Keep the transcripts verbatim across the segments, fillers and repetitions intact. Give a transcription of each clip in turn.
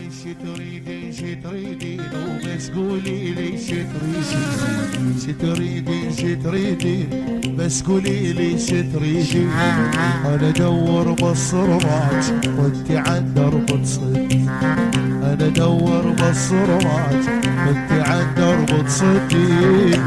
ايش تريدين ايش تريدين وبس قولي لي ايش تريدين ايش تريدين ايش تريدين بس قولي لي ايش تريدين. انا ادور بالصرمات وانت عن درب تصدي، انا ادور بالصرمات وانت عن درب تصدي.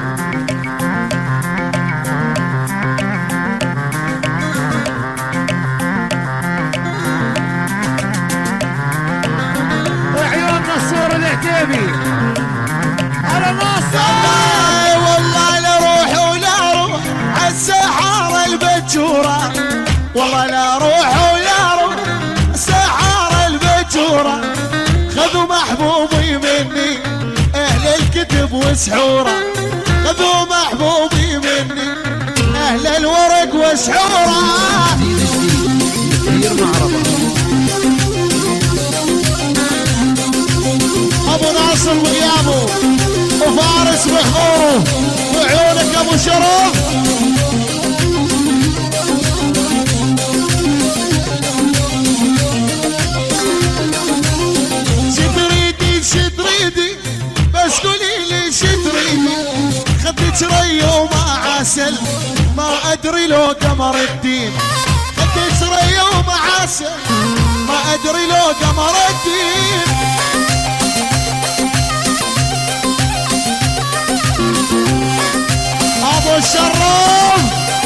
أنا ناصر والله لا روح ولا روح عالسحارة البجورة، والله لا روح ولا روح السحارة البجورة. خذوا محبوبي مني أهل الكتب وسحورة، خذوا محبوبي مني أهل الورق وسحورة. ابو ناصر وغيابه وفارس بحضوره وعيونك ابو شرف. شتريدي شتريدي بس قولي لي شتريدي. خدت ري وما عسل ما ادري لو قمر الدين، خدت ري وما عسل ما ادري لو قمر الدين. ابو الشرف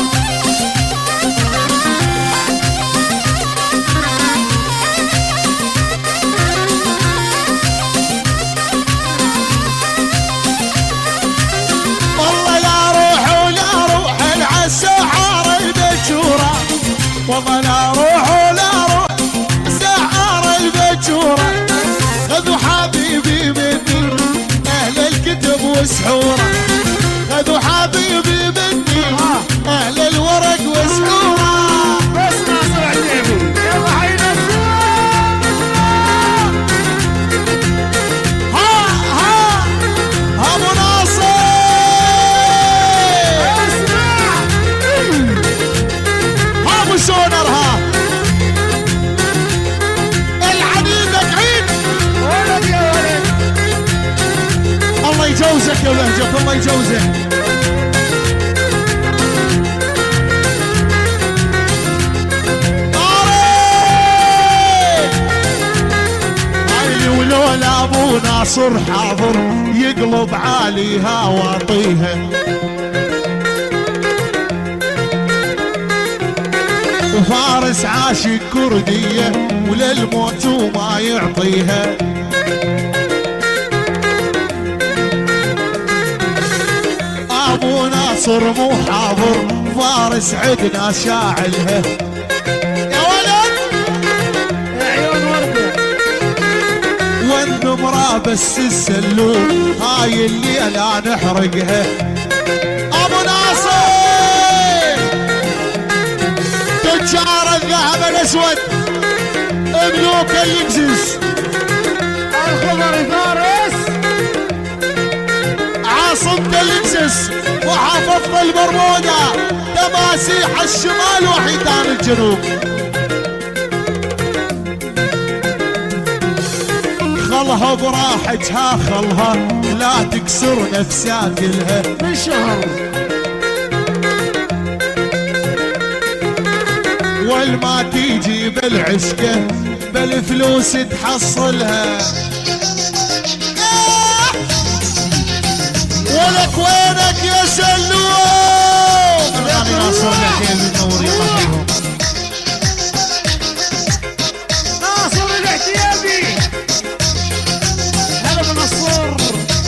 والله لا روح ولا روح العالسحارة البجورة، والله لا روح ولا روح السحارة البجورة. خذوا حبيبي مني اهل الكتب وسحورة، خذوا حبيبي مني اهل الورق وسحورة. بس ناصر عتيبي يلا حينزل. ها ها ابو ناصر اسمع ها ابو سونر ها العنيدك عيد. ولد يا ولد الله يجوزك يا ولهجك الله يجوزك. ولولا ابو ناصر حاضر يقلب عاليها واطيها، وفارس عاشق كرديه وللموت وما يعطيها. ابو ناصر مو حاضر فارس عدنا شاعلها. يا ولد عيون ورده والنمرة بس السلوم هاي اللي لا نحرقها. ابو ناصر تجار الذهب الاسود ملوك اللبسس، الخضر فارس عاصمة اللبسس وحافظة البرمودا، تماسيح الشمال وحيتان الجنوب. خلها براحتها خلها لا تكسر نفسها كلها. من شهر والما تيجي بالعشقة بالفلوس تحصلها. ولك وينك يا سلوم يا ناصر العتيبي نور يلا فيهم. ناصر العتيبي هلا بنصور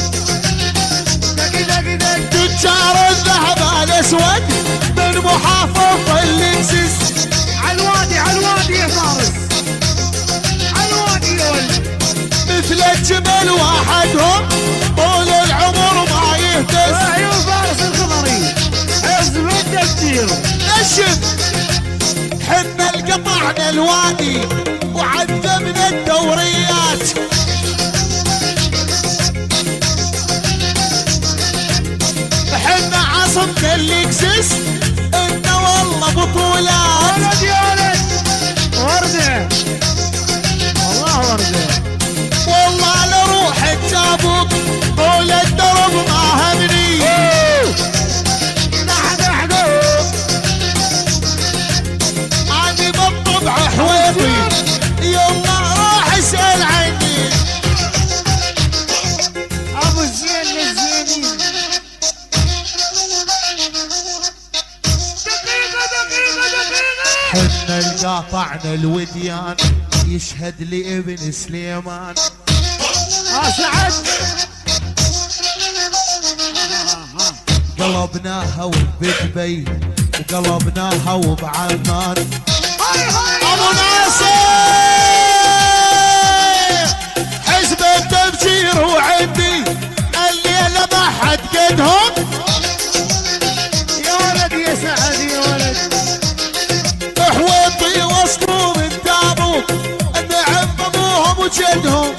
دقي دقي دقي. تجار الذهب الاسود من محافظة اللبسس. عالوادي عالوادي يا فارس عالوادي يا ولد. مثل الجبل وحدهم طول العمر ما يهتز. عيون فارس الخضري حزب التفجير. نشف حنا القطعنا الوادي وعذبنا الدوريات. حنا عاصمة اللكسس انه والله بطولات. ولد يا ولد ورده والله ورده. زرعنا الوديان يشهد لي ابن سليمان. اه سعد قلبناها وبدبي وقلبناها وبعمان. ابو ناصر حزب التفجير وعندي الليله ما حد قدهم. يا ولد يا سعد يا ولد حويطي وصلوا من تابوت النعم ابوهم وجدهم.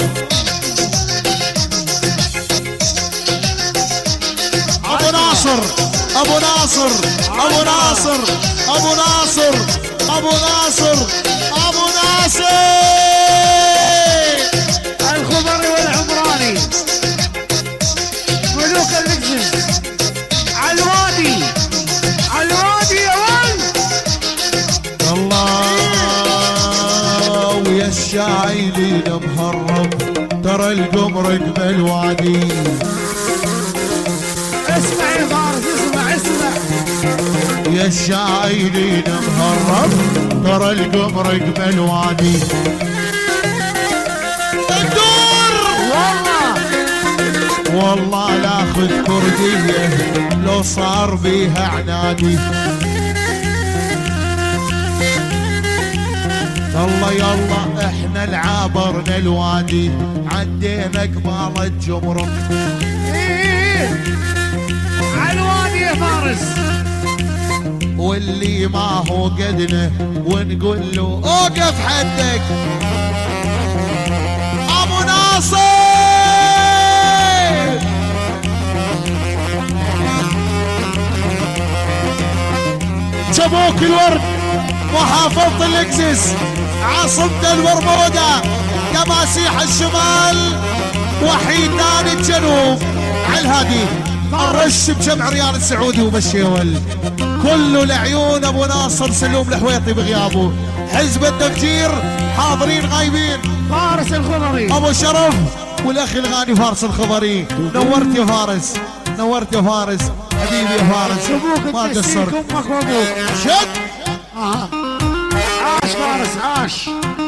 ابو ناصر ابو ناصر ابو ناصر ابو ناصر ابو ناصر ابو ناصر الخضري والعمراني ملوك المجلس على الوادي على الوادي يا ولد. الله ويا الشاعلين مهرب ترى القمر قبل وادي. اسمع يا فارس اسمع اسمع يا الشاعلين مهرب ترى القمر قبل وادي. الدور والله والله لاخذ كرديه لو صار بيها عنادي. الله يلا احنا العابرنا الوادي عدينا قبال الجمرك. ايه على الوادي يا فارس واللي ما هو قدنا ونقول له اوقف حدك. ابو ناصر شبوك الورد محافظة الاكسس عاصمة المرمودة كماسيح الشمال وحيد نادي الجنوب على الهادي. الرش بجمع ريال السعودي وبالشيول كله لعيون ابو ناصر سلوم الحويطي بغيابه. حزب التفجير حاضرين غايبين. فارس الخضري ابو شرف والاخ الغاني فارس الخضري. نورت يا فارس نورت يا فارس حبيبي يا فارس ما قصرت. امك وابوك شد آه. عاش فارس عاش.